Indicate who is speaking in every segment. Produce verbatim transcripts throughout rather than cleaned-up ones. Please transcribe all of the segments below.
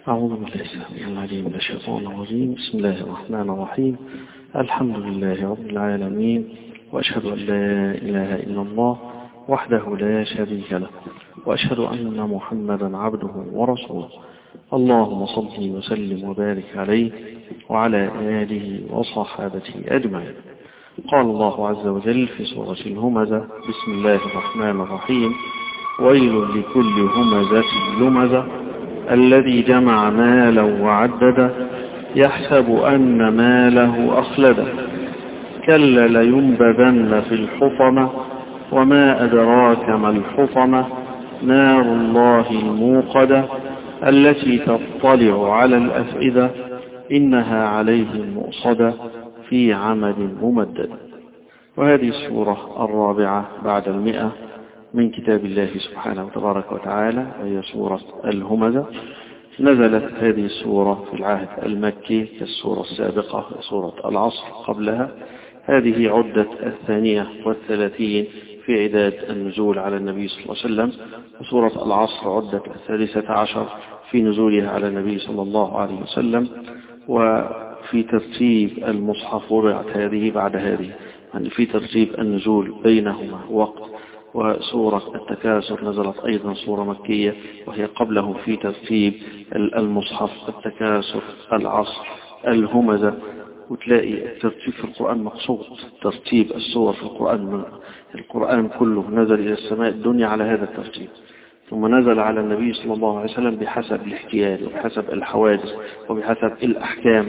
Speaker 1: أعوذ بالله السميع العليم من الشيطان الرجيم. بسم الله الرحمن الرحيم. الحمد لله رب العالمين، وأشهد أن لا إله إلا الله وحده لا شريك له، وأشهد أن محمدا عبده ورسوله. اللهم صل وسلم وبارك عليه وعلى آله وصحابته أجمعين. قال الله عز وجل في سورة الهمزة: بسم الله الرحمن الرحيم. ويل لكل همزة لمزة الذي جمع مالا وعدده يحسب أن ماله أخلده كلا لينبذن في الحطمة وما أدراك ما الحطمة نار الله الموقدة التي تطلع على الأفئدة إنها عليهم مؤصدة في عمد ممدد. وهذه السورة الرابعة بعد المئة من كتاب الله سبحانه وتبارك وتعالى، وهي سورة الهمزة. نزلت هذه السورة في العهد المكي كالسورة السابقة سورة العصر قبلها. هذه عدة الثانية والثلاثين في عداد النزول على النبي صلى الله عليه وسلم، وسورة العصر عدة الثالثة عشر في نزولها على النبي صلى الله عليه وسلم. وفي ترتيب المصحف وضعت هذه بعد هذه، يعني في ترتيب النزول بينهما وقت. وسورة التكاثر نزلت أيضا سورة مكية وهي قبله في ترتيب المصحف: التكاثر، العصر، الهمزة. وتلاقي الترتيب في القرآن مقصود، ترتيب السور في القرآن القرآن كله نزل إلى السماء الدنيا على هذا الترتيب، ثم نزل على النبي صلى الله عليه وسلم بحسب الاحتياج وبحسب الحوادث وبحسب الأحكام،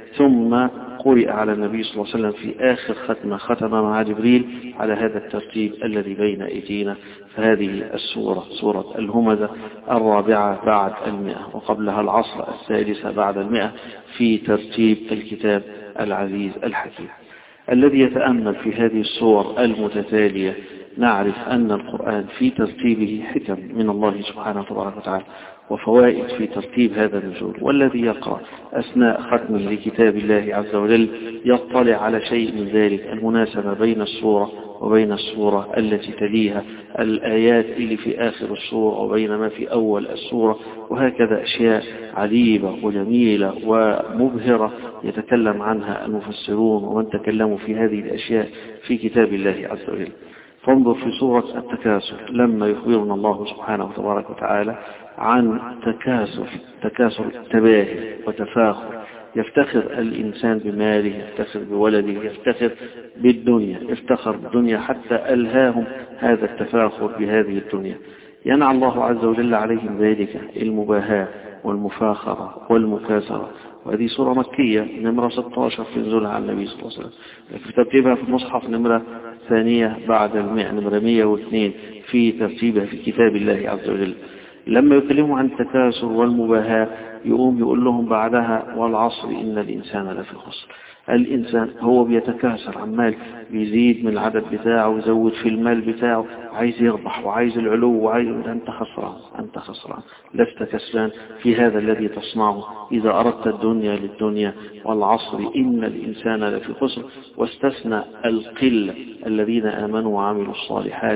Speaker 1: ثم قرئ على النبي صلى الله عليه وسلم في آخر ختمة ختم مع جبريل على هذا الترتيب الذي بين أيدينا. فهذه السورة سورة الهمزة الرابعة بعد المئة، وقبلها العصر الثالثة بعد المئة في ترتيب الكتاب العزيز الحكيم. الذي يتأمل في هذه السور المتتالية نعرف أن القرآن في ترتيبه حكم من الله سبحانه وتبارك وتعالى وفوائد في ترتيب هذا النزول. والذي يقرأ أثناء ختمه لكتاب الله عز وجل يطلع على شيء من ذلك، المناسبة بين السورة وبين السورة التي تليها، الآيات اللي في آخر السورة وبين ما في أول السورة، وهكذا أشياء عجيبة وجميلة ومبهرة يتكلم عنها المفسرون ومن تكلموا في هذه الأشياء في كتاب الله عز وجل. فانظر في سورة التكاثر لما يخبرنا الله سبحانه وتبارك وتعالى عن تكاثر تكاثر تباهي وتفاخر، يفتخر الإنسان بماله، يفتخر بولده، يفتخر بالدنيا، يفتخر بالدنيا حتى ألهاهم هذا التفاخر بهذه الدنيا. ينعى الله عز وجل عليهم ذلك المباهاة والمفاخرة والمكاثرة. وهذه سورة مكية نمرة ستة عشر في نزولها على النبي صلى الله عليه وسلم، في ترتيبها في المصحف نمرة ثانية بعد المئة، نمرة مئة واثنين في ترتيبها في كتاب الله عز وجل. لما يكلموا عن التكاثر والمباهاة يقوم يقول لهم بعدها: والعصر إن الإنسان لفي خسر. الإنسان هو بيتكاثر، عمال بيزيد من العدد بتاعه ويزود في المال بتاعه، عايز يربح وعايز العلو وعايز. أنت خسران، أنت خسران، لست كسبان في هذا الذي تصنعه إذا أردت الدنيا للدنيا. والعصر إن الإنسان لفي خسر، واستثنى القلة الذين آمنوا وعملوا الصالحات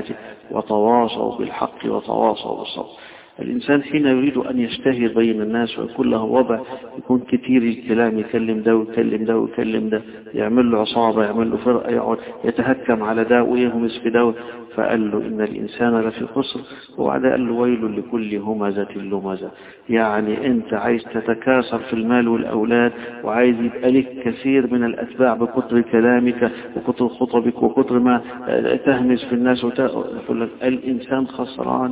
Speaker 1: وتواصوا بالحق وتواصوا بالصبر. الإنسان حين يريد أن يشتهر بين الناس ويكون له وضع، يكون كتير الكلام، يكلم ده ويكلم ده ويكلم ده، يعمل له عصابة، يعمل له فرقة، يقعد يتهكم على ده ويهمس في ده. فقال له إن الإنسان لفي خسر، وبعد قال له: ويل لكل همزة لمزة. يعني أنت عايز تتكاثر في المال والأولاد وعايز يبقى لك كثير من الأتباع بكتر كلامك وكتر خطبك وكتر ما تهمس في الناس وتقول. الإنسان خسران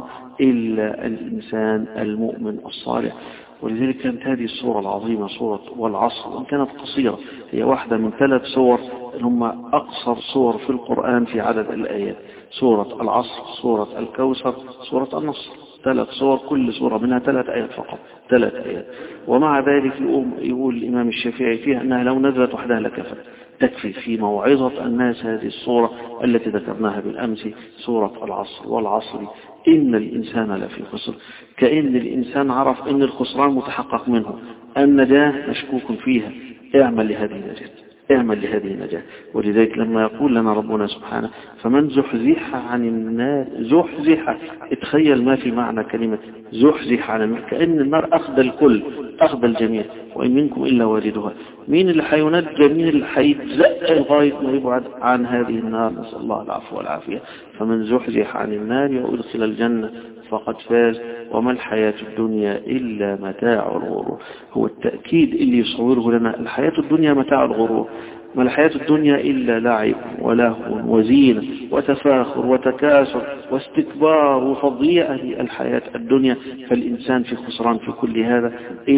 Speaker 1: إلا الإنسان المؤمن الصالح. ولذلك كانت هذه السورة العظيمة سورة والعصر، وإن كانت قصيرة، هي واحدة من ثلاث سور هم أقصر سور في القرآن في عدد الآيات: سورة العصر، سورة الكوثر، سورة النصر. ثلاث سور، كل سورة منها ثلاث آيات فقط، ثلاث آيات. ومع ذلك يقول, يقول الإمام الشافعي فيها أنها لو نزلت وحدها لكفت، تكفي في موعظة الناس هذه الصورة التي ذكرناها بالأمس، سورة العصر. والعصر إن الإنسان لفي خسر، كأن الإنسان عرف أن الخسران متحقق منه، النجاة مشكوك فيها، اعمل لهذه النجاة، اعمل لهذه النجاة. ولذلك لما يقول لنا ربنا سبحانه فمن زحزح عن النار، زحزح، اتخيل ما في معنى كلمة زحزح عن النار، كأن النار أخذ الكل، أخذ الجميع، وإن منكم إلا واردها. مين اللي حينجى؟ مين اللي حيتزق لغاية ما يبعد عن هذه النار؟ نسأل الله العفو والعافية. فمن زحزح عن النار وأدخل الجنة فقد فاز وما الحياة الدنيا إلا متاع الغرور. هو التأكيد اللي يصوره لنا الحياة الدنيا متاع الغرور، ما الحياة الدنيا إلا لعب ولهو وزينة وتفاخر وتكاثر واستكبار وفضيئة الحياة الدنيا. فالإنسان في خسران في كل هذا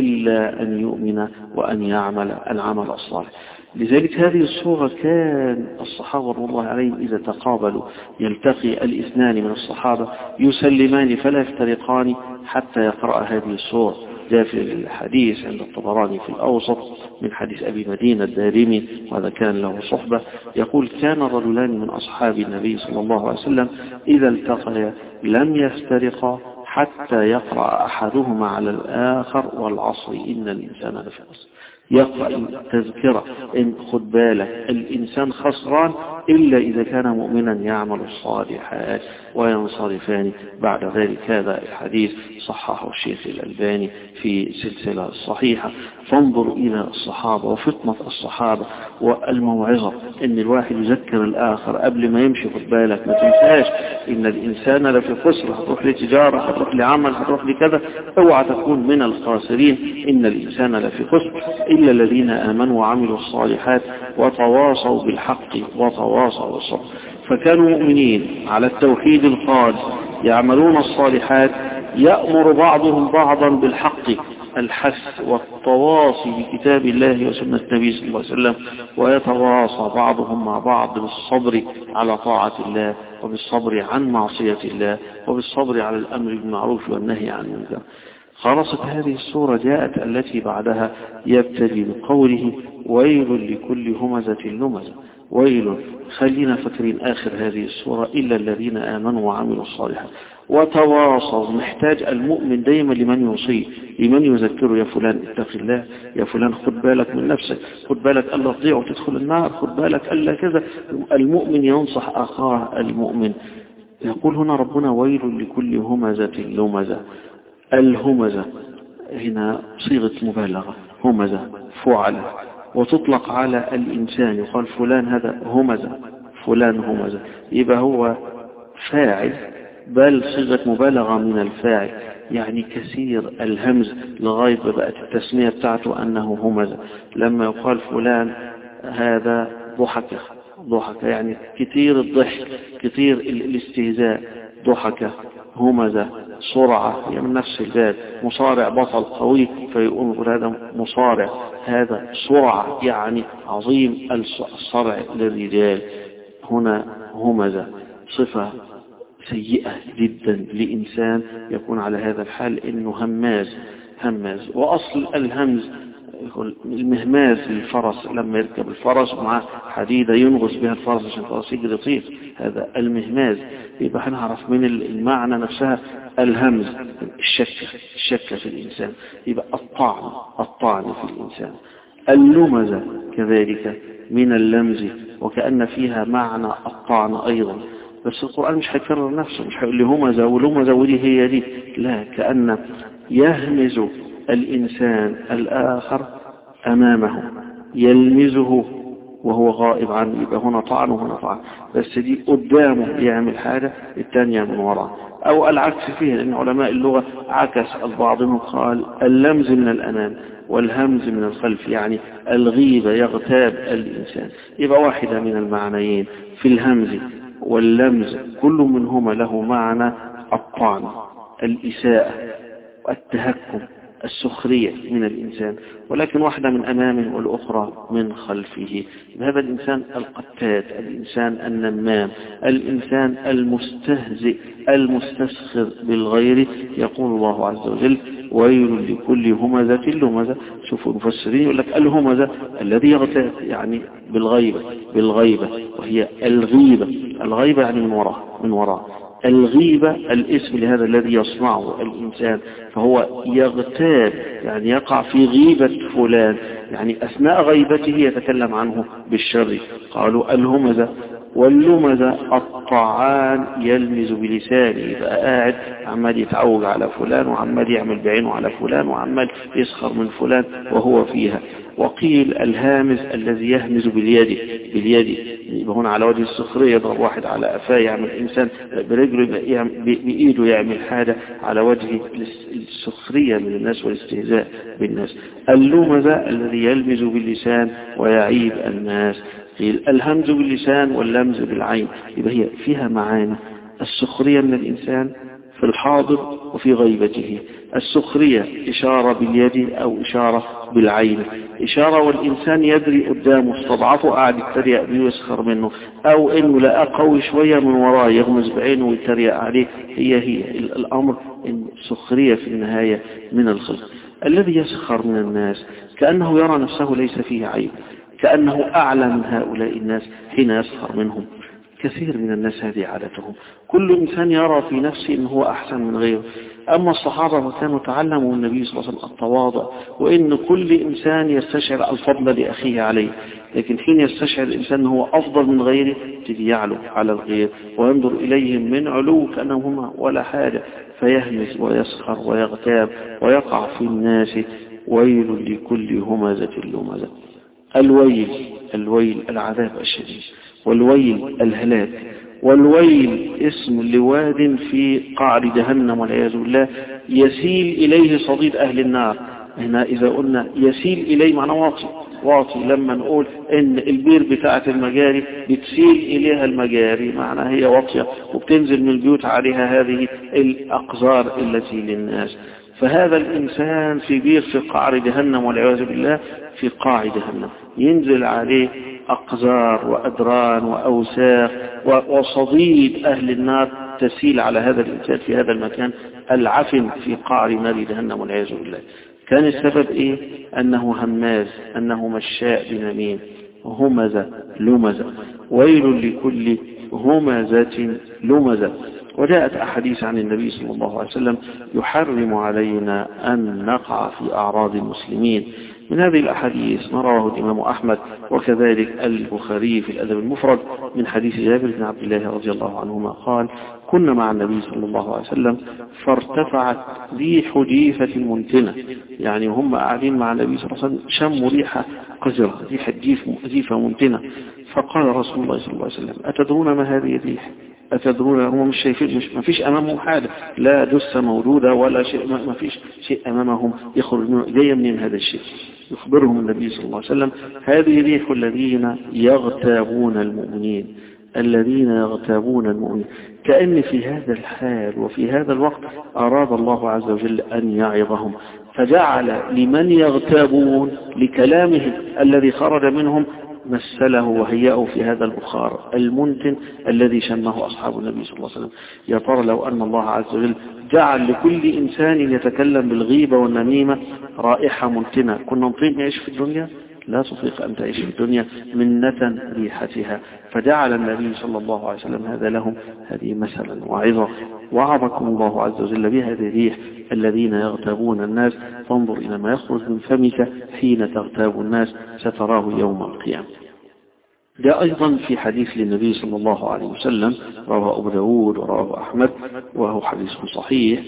Speaker 1: إلا أن يؤمن وأن يعمل العمل الصالح. لذلك هذه الصورة كان الصحابة رضي الله عليهم إذا تقابلوا يلتقي الاثنان من الصحابة يسلمان فلا يفترقان حتى يقرأ هذه الصورة. جاء في الحديث عند الطبراني في الأوسط من حديث أبي مدينة الدارمي، وهذا كان له صحبة، يقول كان رجلان من أصحاب النبي صلى الله عليه وسلم إذا التقيا لم يفترقا حتى يقرأ أحدهما على الآخر والعصر إن الإنسان لفي خسر. يقرأ تذكرة إن خد بالك الإنسان خسران إلا إذا كان مؤمنا يعمل الصالحات وينصرفان بعد ذلك. هذا الحديث صححه الشيخ الألباني في سلسلة الصحيحة. فانظر إلى الصحابة وفطنة الصحابة والموعظة إن الواحد يذكر الآخر قبل ما يمشي. خد بالك ما تنساش إن الإنسان لفي خسر، هتروح لتجارة، هتروح لعمل، هتروح لكذا، اوعى تكون من الخاسرين. إن الإنسان لفي خسر إلا الذين آمنوا وعملوا الصالحات وتواصوا بالحق وتواصوا بالصبر. فكانوا مؤمنين على التوحيد الخالص يعملون الصالحات، يأمر بعضهم بعضا بالحق، الحث والتواصي بكتاب الله وسنة النبي صلى الله عليه وسلم، ويتواصى بعضهم مع بعض بالصبر على طاعة الله وبالصبر عن معصية الله وبالصبر على الأمر بالمعروف والنهي عن المنكر. خلاصة هذه السورة جاءت التي بعدها يبتدي بقوله ويل لكل همزة لمزة. ويل، خلينا فاكرين آخر هذه السورة إلا الذين آمنوا وعملوا الصالحات وتواصوا. محتاج المؤمن دايما لمن يوصيه، لمن يذكره، يا فلان اتق الله، يا فلان خد بالك من نفسك، خد بالك ألا تضيع وتدخل النار، خد بالك ألا كذا. المؤمن ينصح أخاه المؤمن. يقول هنا ربنا ويل لكل همزة لمزة. الهمزة هنا صيغة مبالغة، همزة فعل، وتطلق على الإنسان، يقال فلان هذا همزة، فلان همزة، يبقى هو فاعل بل صيغة مبالغة من الفاعل، يعني كثير الهمز لغاية بقت التسمية بتاعته أنه همزة. لما يقال فلان هذا ضحك، ضحك يعني كثير الضحك، كثير الاستهزاء، ضحك. همزة سرعة، يعني من نفس الذات. مصارع بطل قوي فيقول هذا مصارع، هذا سرعة يعني عظيم الصرع للرجال. هنا همزة صفة سيئة جدا لإنسان يكون على هذا الحال، إنه هماز، هماز. وأصل الهمز المهماز للفرس، لما يركب الفرس مع حديدة ينغص بها الفرس عشان الفرس يجري يطير، هذا المهماز. يبقى هنعرف من المعنى نفسها الهمز، الشكة، الشكة في الإنسان. يبقى الطعن، الطعن في الإنسان. اللمزة كذلك من اللمز، وكأن فيها معنى الطعن أيضا، بس القرآن مش هيكرر نفسه، مش هيقول لي همزة ولمزة ودي هي دي، لا، كأن يهمز الإنسان الآخر أمامه، يلمزه وهو غائب عنه. يبقى هنا طعن وهنا طعن، بس دي قدامه يعمل حاجة، الثانية من وراء، أو العكس فيها، لأن علماء اللغة عكس البعض منهم قال اللمز من الأمام والهمز من الخلف، يعني الغيبة، يغتاب الإنسان. يبقى واحدة من المعنيين في الهمز واللمز، كل منهما له معنى الطعن، الإساءة، التهكم، السخرية من الإنسان، ولكن واحدة من أمامه والأخرى من خلفه. هذا الإنسان القتات، الإنسان النمام، الإنسان المستهزئ المستسخر بالغير. يقول الله عز وجل ويل لكل همزة لمزة. شوفوا المفسرين يقول لك الهمزة الذي يغتاب يعني بالغيبة، بالغيبة وهي الغيبة، الغيبة يعني من وراء، من وراء. الغيبة الاسم لهذا الذي يصنعه الإنسان، فهو يغتاب يعني يقع في غيبة فلان، يعني أثناء غيبته يتكلم عنه بالشر. قالوا الهمزة واللمزة الطعان يلمز بلسانه، يبقى قاعد عمال يتعوج على فلان وعمال يعمل بعينه على فلان وعمال يسخر من فلان وهو فيها. وقيل الهامز الذي يهمز باليد باليد يبقى هنا على وجه السخرية، يضرب واحد على قفاه، يعمل إنسان برجله بإيده يعمل حاجة على وجه السخرية من الناس والاستهزاء بالناس. اللمزة الذي يلمز باللسان ويعيب الناس. قيل الهمز باللسان واللمز بالعين، يبقى هي فيها معاني. السخرية من الإنسان في الحاضر وفي غيبته، السخرية إشارة باليد أو إشارة بالعين، إشارة والإنسان يدري قدامه استضعفه قاعد يتريق بيه ويسخر منه، أو إنه لقى قوي شوية من وراه يغمز بعينه ويتريق عليه. هي هي الأمر إن السخرية في النهاية من الخلق. الذي يسخر من الناس كأنه يرى نفسه ليس فيه عيب، كأنه أعلى من هؤلاء الناس حين يسخر منهم. كثير من الناس هذه عادتهم، كل إنسان يرى في نفسه أنه هو أحسن من غيره. أما الصحابة كانوا تعلموا من النبي صلى الله عليه وسلم التواضع، وإن كل إنسان يستشعر الفضل لأخيه عليه، لكن حين يستشعر الإنسان هو أفضل من غيره تجي يعلو على الغير وينظر إليهم من علو كأنهم هم ولا حاجة، فيهمز ويسخر ويغتاب ويقع في الناس. ويل لكل همزة لمزة. الويل الويل العذاب الشديد، والويل الهلاك، والويل اسم لواد في قعر جهنم والعياذ بالله يسيل إليه صديد أهل النار. هنا إذا قلنا يسيل إليه معنى واطي واطي، لما نقول إن البير بتاعة المجاري بتسيل إليها المجاري معنى هي واطية وبتنزل من البيوت عليها هذه الأقذار التي للناس. فهذا الإنسان في بير في قعر جهنم والعياذ بالله، في قاع جهنم ينزل عليه أقذار وأدران وأوساخ وصديد أهل النار تسيل على هذا الإنسان في هذا المكان العفن في قعر نار جهنم والعياذ بالله. كان السبب إيه؟ أنه هماز، أنه مشاء بنميم، همزة لمزة. ويل لكل همزة لمزة. وجاءت أحاديث عن النبي صلى الله عليه وسلم يحرم علينا أن نقع في أعراض المسلمين. من هذه الأحاديث ما رواه الإمام أحمد وكذلك البخاري في الأدب المفرد من حديث جابر بن عبد الله رضي الله عنهما قال: كنا مع النبي صلى الله عليه وسلم فارتفعت ريح جيفة منتنة، يعني هم قاعدين مع النبي صلى الله عليه وسلم شموا ريحة قذرة، ريحة جيفة منتنة. فقال رسول الله صلى الله عليه وسلم: أتدرون ما هذه الريح؟ أتدرون؟ هم مش شايفين، مش ما فيش أمامهم حاجة، لا جثة موجودة ولا شيء، ما فيش شيء أمامهم يخرج منه، جاي من هذا الشيء. يخبرهم النبي صلى الله عليه وسلم: هذه ريح الذين يغتابون المؤمنين، الذين يغتابون المؤمنين. كأن في هذا الحال وفي هذا الوقت أراد الله عز وجل أن يعظهم، فجعل لمن يغتابون لكلامهم الذي خرج منهم مثله وهيئه في هذا البخار المنتن الذي شمه أصحاب النبي صلى الله عليه وسلم. يا ترى لو أن الله عز وجل جعل لكل إنسان يتكلم بالغيبة والنميمة رائحة منتنة، كنا نطيق نعيش في الدنيا؟ لا تطيق أن تعيش في الدنيا منة ريحتها. فجعل النبي صلى الله عليه وسلم هذا لهم هذه مثلا وعظة. وعظكم الله عز وجل بهذه الريح الذين يغتابون الناس، فانظر إلى ما يخرج من فمك حين تغتاب الناس ستراه يوم القيامة. جاء أيضا في حديث للنبي صلى الله عليه وسلم رواه أبو داود ورواه أحمد وهو حديث صحيح،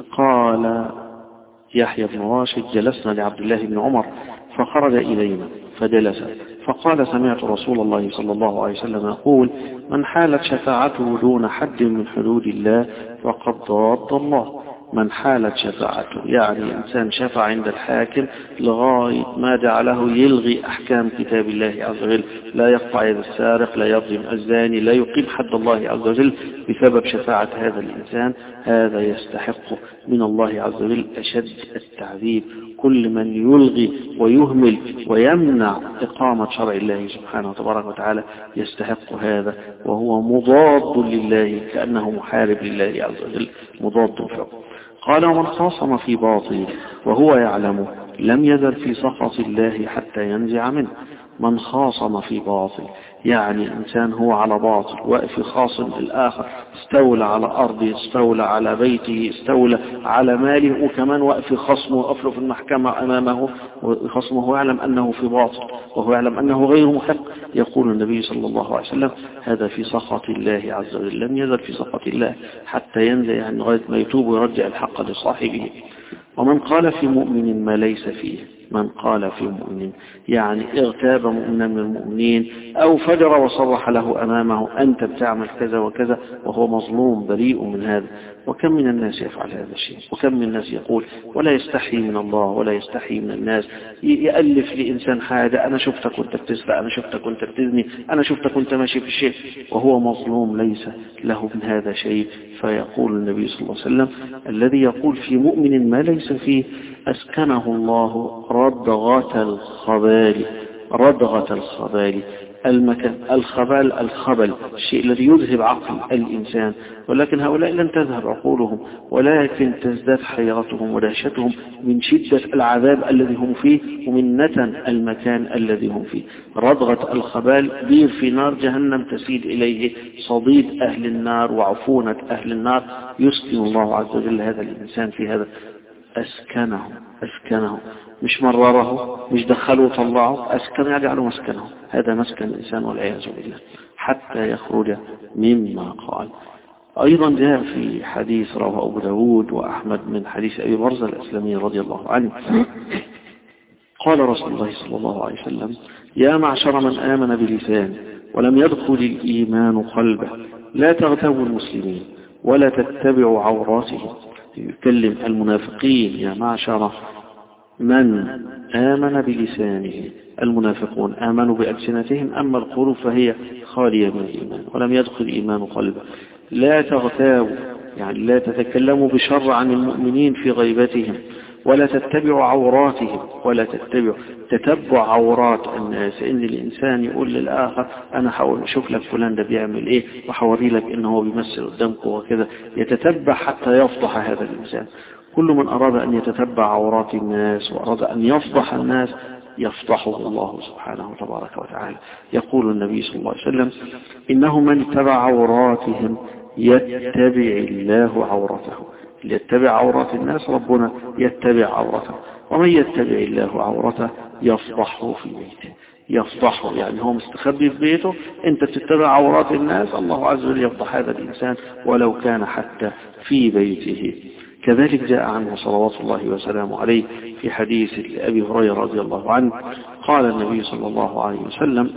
Speaker 1: قال يحيى بن راشد: جلسنا لعبد الله بن عمر فخرج إلينا فجلس فقال: سمعت رسول الله صلى الله عليه وسلم يقول: من حالت شفاعته دون حد من حدود الله فقد ضاد الله. من حالت شفاعته يعني إنسان شفع عند الحاكم لغاية ما جعله يلغي أحكام كتاب الله عز وجل، لا يقطع يد السارق، لا يظلم الزاني، لا يقيم حد الله عز وجل بسبب شفاعة هذا الإنسان، هذا يستحق من الله عز وجل أشد التعذيب. كل من يلغي ويهمل ويمنع إقامة شرع الله سبحانه وتبارك وتعالى يستحق هذا، وهو مضاد لله كأنه محارب لله عز وجل، مضاد له. قال: ومن خاصم في باطل وهو يعلم لم يزل في سخط الله حتى ينزع منه. من خاصم في باطل، يعني إنسان هو على باطل واقف يخاصم الآخر، استولى على أرضه، استولى على بيته، استولى على ماله، وكمان واقف يخصمه وقفله في المحكمة أمامه ويخصمه، هو يعلم أنه في باطل وهو يعلم أنه غير محق. يقول النبي صلى الله عليه وسلم هذا في سخط الله عز وجل، لم يزل في سخط الله حتى ينزل يعني لغاية ما يتوب ويرجع الحق لصاحبه. ومن قال في مؤمن ما ليس فيه، من قال في مؤمن يعني اغتاب مؤمنا من المؤمنين أو فجر وصرح له أمامه أنت بتعمل كذا وكذا وهو مظلوم بريء من هذا. وكم من الناس يفعل هذا الشيء، وكم من الناس يقول ولا يستحي من الله ولا يستحي من الناس، يألف لإنسان حاجة، أنا شفتك وانت بتسرق، أنا شفتك وانت بتزني، أنا شفتك وانت ماشي في الشيء، وهو مظلوم ليس له من هذا شيء. فيقول النبي صلى الله عليه وسلم الذي يقول في مؤمن ما ليس فيه أسكنه الله ردغة الخبال. ردغة الخبال المكان، الخبال الخبل، الشيء الذي يذهب عقل الإنسان، ولكن هؤلاء لن تذهب عقولهم، ولكن تزداد حيرتهم ودهشتهم من شدة العذاب الذي هم فيه ومن نتن المكان الذي هم فيه. ردغة الخبال بير في نار جهنم تسيل إليه صديد أهل النار وعفونة أهل النار، يسكن الله عز وجل هذا الإنسان في هذا. أسكنه أسكنه مش مرره، مش دخله وطلعه، أسكنه يجعله مسكنه. هذا مسكن الإنسان والعياذ بالله حتى يخرج مما قال. أيضا جاء في حديث رواه أبو داود وأحمد من حديث أبي برزة الأسلمي رضي الله عنه قال رسول الله صلى الله عليه وسلم يا معشر من آمن بلسانه ولم يدخل الإيمان قلبه لا تغتابوا المسلمين ولا تتبعوا عوراتهم. يكلم المنافقين يا معشر من آمن بلسانه، المنافقون آمنوا بألسنتهم، أما القلوب فهي خالية من الإيمان ولم يدخل الإيمان قلبه. لا تغتابوا يعني لا تتكلموا بشر عن المؤمنين في غيبتهم، ولا تتبعوا عوراتهم، ولا تتبعوا تتبع عورات الناس، إن الإنسان يقول للآخر أنا حاول أشوف لك فلان ده بيعمل إيه وحوري لك إنه بيمثل قدامك وكذا، يتتبع حتى يفضح هذا الإنسان. كل من أراد أن يتتبع عورات الناس وأراد أن يفضح الناس يفضحه الله سبحانه تبارك وتعالى. يقول النبي صلى الله عليه وسلم إنه من اتبع عوراتهم يتبع الله عورته. يتبع عورات الناس ربنا يتبع عورته، ومن يتبع الله عورته يفضحه في بيته. يفضحه يعني هو مستخبي في بيته، انت تتبع عورات الناس، الله عز وجل يفضح هذا الإنسان ولو كان حتى في بيته. كذلك جاء عنه صلوات الله وسلامه عليه في حديث أبي هريرة رضي الله عنه قال النبي صلى الله عليه وسلم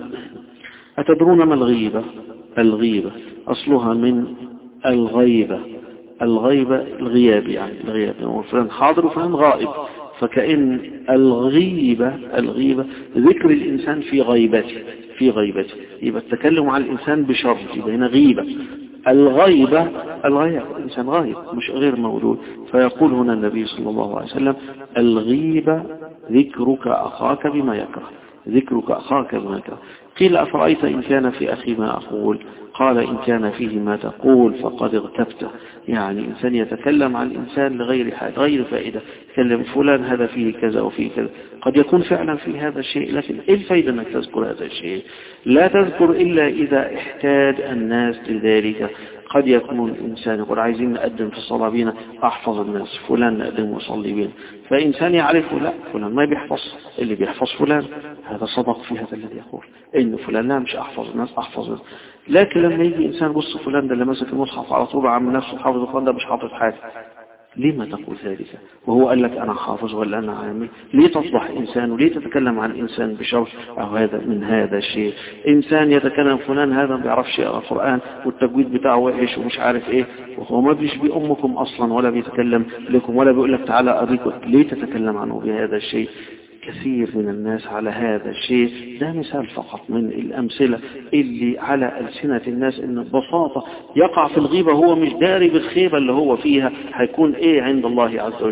Speaker 1: أتدرون ما الغيبة؟ الغيبة أصلها من الغيبة، الغيبة الغياب يعني الغياب، وفلان حاضر وفلان غائب، فكأن الغيبة الغيبة ذكر الإنسان في غيبته في غيبته يبقى التكلم عن الإنسان بشر، يبقى هنا غيبة. الغيبة الغيب، الإنسان غايب مش غير موجود. فيقول هنا النبي صلى الله عليه وسلم الغيبة ذكرك أخاك بما يكره، ذكرك أخاك بما يكره. قيل أفرأيت إن كان في أخي ما أقول؟ قال إن كان فيه ما تقول فقد اغتبته. يعني إنسان يتكلم عن الإنسان لغير حاجة غير فائدة، يتكلم فلان هذا فيه كذا وفيه كذا، قد يكون فعلا في هذا الشيء، لكن إيه الفائدة أنك تذكر هذا الشيء؟ لا تذكر إلا إذا احتاج الناس لذلك. قد يكون الإنسان يقول عايزين نقدم في الصلاة بينا أحفظ الناس، فلان نقدم وصلي بينا، فإنسان يعرفه لا فلان ما بيحفظ، اللي بيحفظ فلان، هذا صدق في هذا الذي يقول إن فلان لا مش أحفظ الناس أحفظ الناس. لكن لما يجي إنسان بص فلان ده اللي ماسك المصحف على طول عامل نفسه حافظ، فلان ده مش حافظ حاجة، لما تقول ذلك وهو قال لك أنا حافظ ولا أنا عامل؟ ليه تصبح إنسان وليه تتكلم عن إنسان بشر أو هذا من هذا الشيء؟ إنسان يتكلم فلان هذا ما بيعرفش يقرأ القرآن والتجويد بتاعه وحش ومش عارف إيه، وهو ما بيشبه أمكم أصلا ولا بيتكلم لكم ولا بيقول لك تعالى أريكم، ليه تتكلم عنه بهذا الشيء؟ كثير من الناس على هذا الشيء. ده مثال فقط من الأمثلة اللي على ألسنة الناس، إن ببساطة يقع في الغيبة هو مش داري بالخيبة اللي هو فيها، هيكون إيه عند الله عز وجل.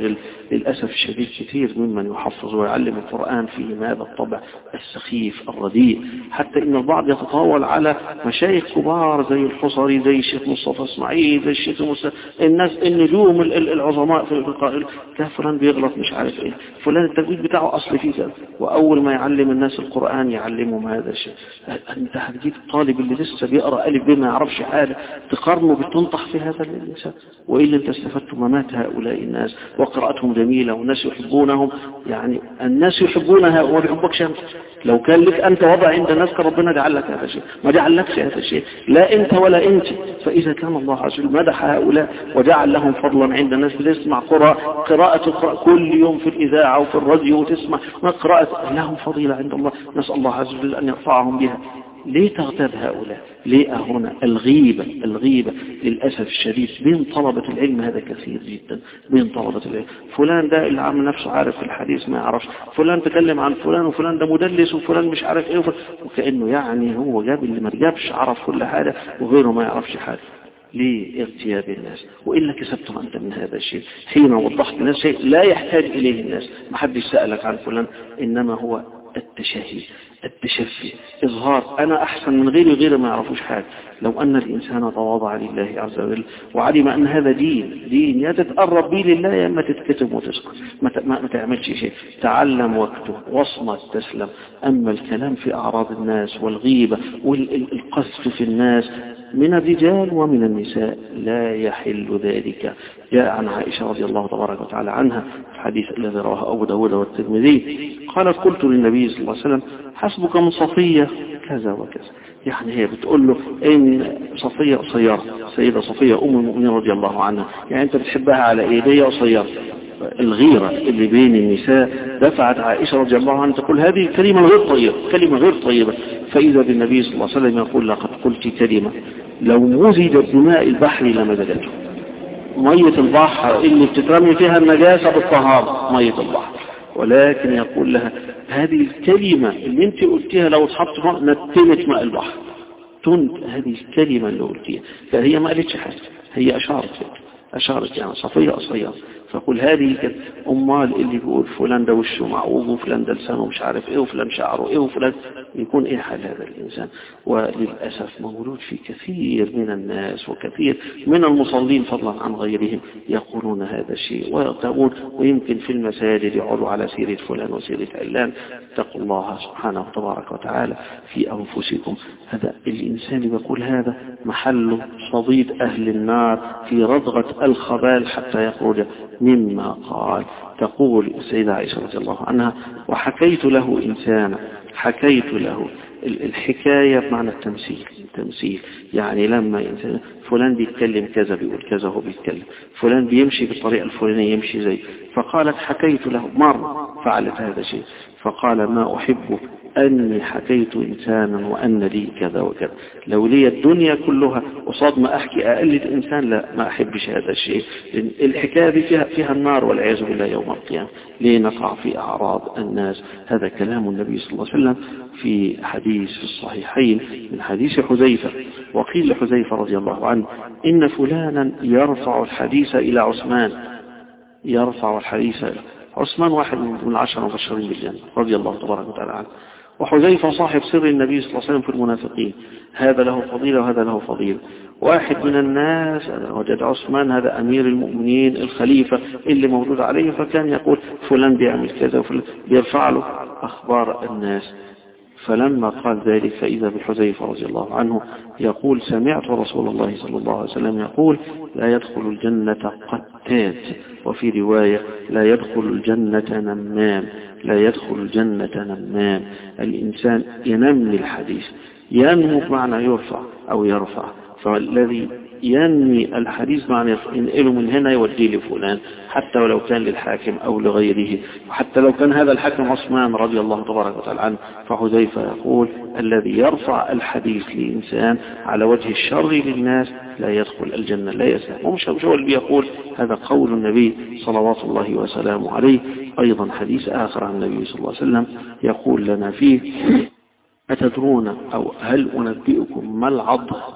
Speaker 1: للأسف الشديد كثير ممن يحفظ ويعلم القرآن فيه هذا الطبع السخيف الرديء، حتى إن البعض يتطاول على مشايخ كبار زي الحصري، زي الشيخ مصطفى اسماعيل، زي الشيخ موسى، الناس النجوم العظماء في القائل فلان بيغلط مش عارف ايه، فلان التجويد بتاعه أصل فيه كذا، وأول ما يعلم الناس القرآن يعلمهم هذا الشيء. أنت هتجيب الطالب اللي لسه بيقرأ ألف ب ما يعرفش حاجة تقارنه بتنطح في هذا الإنسان؟ وإلا أنت استفدت ممات هؤلاء الناس وقراءتهم جميلة والناس يحبونهم، يعني الناس يحبونها وما بيحبكش أنت. لو كان لك أنت وضع عند الناس كان ربنا جعل لك هذا الشيء، ما جعل لكش هذا الشيء، لا أنت ولا أنت. فإذا كان الله عز وجل مدح هؤلاء وجعل لهم فضلا عند الناس، بتسمع قراءة قراءة تقرأ كل يوم في الإذاعة وفي الراديو وتسمع قراءة، لهم فضيلة عند الله، نسأل الله عز وجل أن يرفعهم بها. ليه تغتاب هؤلاء؟ ليه هنا الغيبة؟ الغيبة للأسف الشديد بين طلبة العلم هذا كثير جدا، بين طلبة العلم. فلان ده اللي عامل نفسه عارف في الحديث ما يعرفش، فلان تكلم عن فلان وفلان ده مدلس وفلان مش عارف ايه، وكأنه يعني هو جاب اللي ما جابش، عرف كل حاجة وغيره ما يعرفش حاجة. ليه ارتياب الناس؟ وإلا كسبتم أنت من هذا الشيء حين وضحت الناس شيء لا يحتاج إليه الناس. ما حد يسألك عن فلان، إنما هو التشهي التشفي، إظهار أنا أحسن من غيري غير ما يعرفوش حاجة. لو أن الإنسان تواضع لله عز وجل وعلم أن هذا دين دين يا تتقرب به لله يا إما تتكتم وتسكت، ما, ما, ما تعملش شيء. تعلم واكتب واصمت تسلم. أما الكلام في أعراض الناس والغيبة والقذف في الناس من الرجال ومن النساء لا يحل ذلك. جاء عن عائشة رضي الله تبارك وتعالى عنها في الحديث الذي رواه أبو داود والترمذي قالت قلت للنبي صلى الله عليه وسلم حسبك من صفية كذا وكذا. يعني هي بتقول له إن صفية قصيرة، سيدة صفية أم المؤمنين رضي الله عنها، يعني أنت بتحبها على إيه؟ هي قصيرة. الغيرة اللي بين النساء دفعت عائشة رضي الله عنها تقول هذه كلمة غير طيبة، كلمة غير طيبة. فإذا بالنبي صلى الله عليه وسلم يقول لقد قلت كلمة لو مزجت دماء البحر لمزجته. مية البحر اللي بتترمي فيها النجاسة بالطهارة مية البحر، ولكن يقول لها هذه الكلمة اللي انت قلتيها لو اتحط ماء نتنت ماء البحر، تنت هذه الكلمة اللي قلتيها. فهي ما قالتش حاجة، هي أشارت أشارت يعني صفية قصيرة. فقل هذه كده. أمال اللي بيقول فلان ده وشه معوج وفلان ده لسانه مش عارف ايه وفلان شعره ايه وفلان، يكون ايه حال هذا الإنسان؟ وللأسف موجود في كثير من الناس وكثير من المصلين فضلا عن غيرهم يقولون هذا الشيء ويقولون، ويمكن في المساجد يعودوا على سيرة فلان وسيرة علان. اتقوا الله سبحانه وتبارك وتعالى في أنفسكم. هذا الإنسان اللي بيقول هذا محل صديد أهل النار في رضغة الخبال حتى يخرج مما قال. تقول السيدة عائشة رضي الله عنها وحكيت له إنسانا، حكيت له الحكاية بمعنى التمثيل. التمثيل يعني لما إنسان فلان بيتكلم كذا بيقول كذا هو بيتكلم، فلان بيمشي بالطريقة الفلانية يمشي زي، فقالت حكيت له مرة فعلت هذا الشيء، فقال ما أحب أني حكيت إنسانا وأن لي كذا وكذا. لو لي الدنيا كلها قصاد ما أحكي أقلد إنسان لا، ما أحبش هذا الشيء. الحكاية دي فيها, فيها النار والعياذ بالله يوم القيامة. ليه نقع في أعراض الناس؟ هذا كلام النبي صلى الله عليه وسلم في حديث في الصحيحين من حديث حذيفة. وقيل لحذيفة رضي الله عنه إن فلانا يرفع الحديث إلى عثمان، يرفع الحديث. عثمان واحد من العشرة المبشرين بالجنة رضي الله تبارك وتعالى عنه، وحذيفة صاحب سر النبي صلى الله عليه وسلم في المنافقين، هذا له فضيلة وهذا له فضيلة. واحد من الناس وجد عثمان هذا أمير المؤمنين الخليفة اللي موجود عليه، فكان يقول فلان بيعمل كذا وفلان بيرفع له أخبار الناس. فلما قال ذلك فإذا بحذيفة رضي الله عنه يقول سمعت رسول الله صلى الله عليه وسلم يقول لا يدخل الجنة قتات، وفي رواية لا يدخل الجنة نمام، لا يدخل الجنة نمام. الإنسان ينمي الحديث، ينمو بمعنى يرفع أو يرفع، فالذي ينمي الحديث معنى ينقله من هنا يوديه لفلان حتى ولو كان للحاكم أو لغيره، وحتى لو كان هذا الحاكم عثمان رضي الله تبارك وتعالى عنه. فحذيفة يقول الذي يرفع الحديث لإنسان على وجه الشر للناس لا يدخل الجنة، لا يسلم. ومش هو اللي بيقول، هذا قول النبي صلوات الله وسلامه عليه. أيضا حديث آخر عن النبي صلى الله عليه وسلم يقول لنا فيه أتدرون أو هل أنبئكم ما العض؟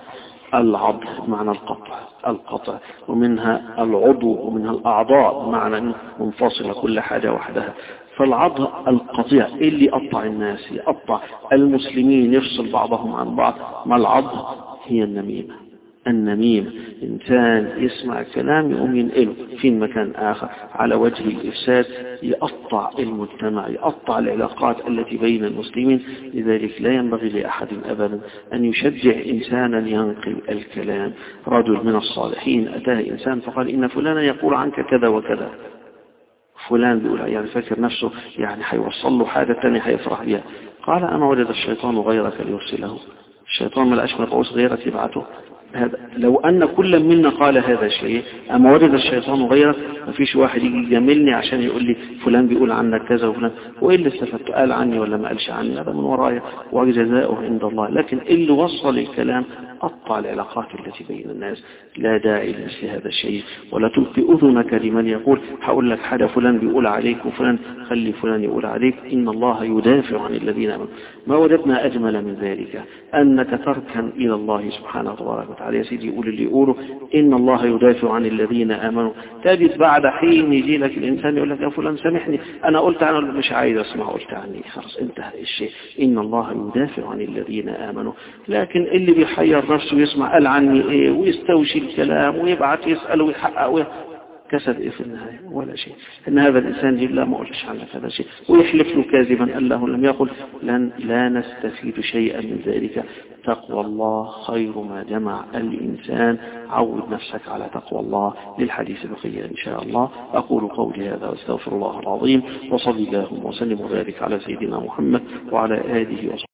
Speaker 1: العض بمعنى القطع القطع ومنها العضو ومنها الأعضاء بمعنى منفصلة كل حاجة وحدها. فالعض القطيع اللي يقطع الناس يقطع المسلمين يفصل بعضهم عن بعض. ما العض؟ هي النميمة. النميم إنسان يسمع كلام يقوم ينقله في مكان آخر على وجه الإفساد، يقطع المجتمع يقطع العلاقات التي بين المسلمين. لذلك لا ينبغي لأحد أبدا أن يشجع إنسانا ينقل الكلام. رجل من الصالحين أتاه إنسان فقال إن فلانا يقول عنك كذا وكذا. فلان بيقول يعني فاكر نفسه يعني هيوصل له حاجة تانية هيفرح بها. قال أما وجد الشيطان غيرك ليرسله؟ الشيطان ما لقاش مبعوث غيرك يبعته؟ هذا لو أن كل منا قال هذا الشيء أما وجد الشيطان غيرك ما فيش واحد يجي يجاملني عشان يقول لي فلان بيقول عنك كذا وفلان وإيه اللي استفدت قال عني ولا ما قالش عني هذا من ورايا وجزاؤه عند الله. لكن اللي وصل الكلام قطع العلاقات التي بين الناس. لا داعي لمثل هذا الشيء. ولا تلقي أذنك لمن يقول هقول لك حاجة فلان بيقول عليك وفلان خلي فلان يقول عليك. إن الله يدافع عن الذين آمنوا. ما وجدنا أجمل من ذلك أنك تركن إلى الله سبحانه وتعالى. يا سيدي يقول اللي يقوله إن الله يدافع عن الذين آمنوا. تجد بعد حين يجي لك الإنسان يقول لك يا فلان سامحني أنا قلت أنا مش عايز أسمع قلت عني خلاص انتهى الشيء. إن الله يدافع عن الذين آمنوا. لكن اللي بيحير نفسه يسمع قال عني إيه ويستوشي الكلام ويبعت يسأل ويحقق كسب إيه في النهاية؟ ولا شيء. إن هذا الإنسان يقول لا ما قلتش عنك هذا شيء ويحلف له كاذبا أنه لم يقل. لن لا نستفيد شيئا من ذلك. تقوى الله خير ما جمع الإنسان. عود نفسك على تقوى الله. للحديث بقية إن شاء الله. أقول قولي هذا واستغفر الله العظيم وصلي اللهم وسلم وبارك على سيدنا محمد وعلى آله وصحبه.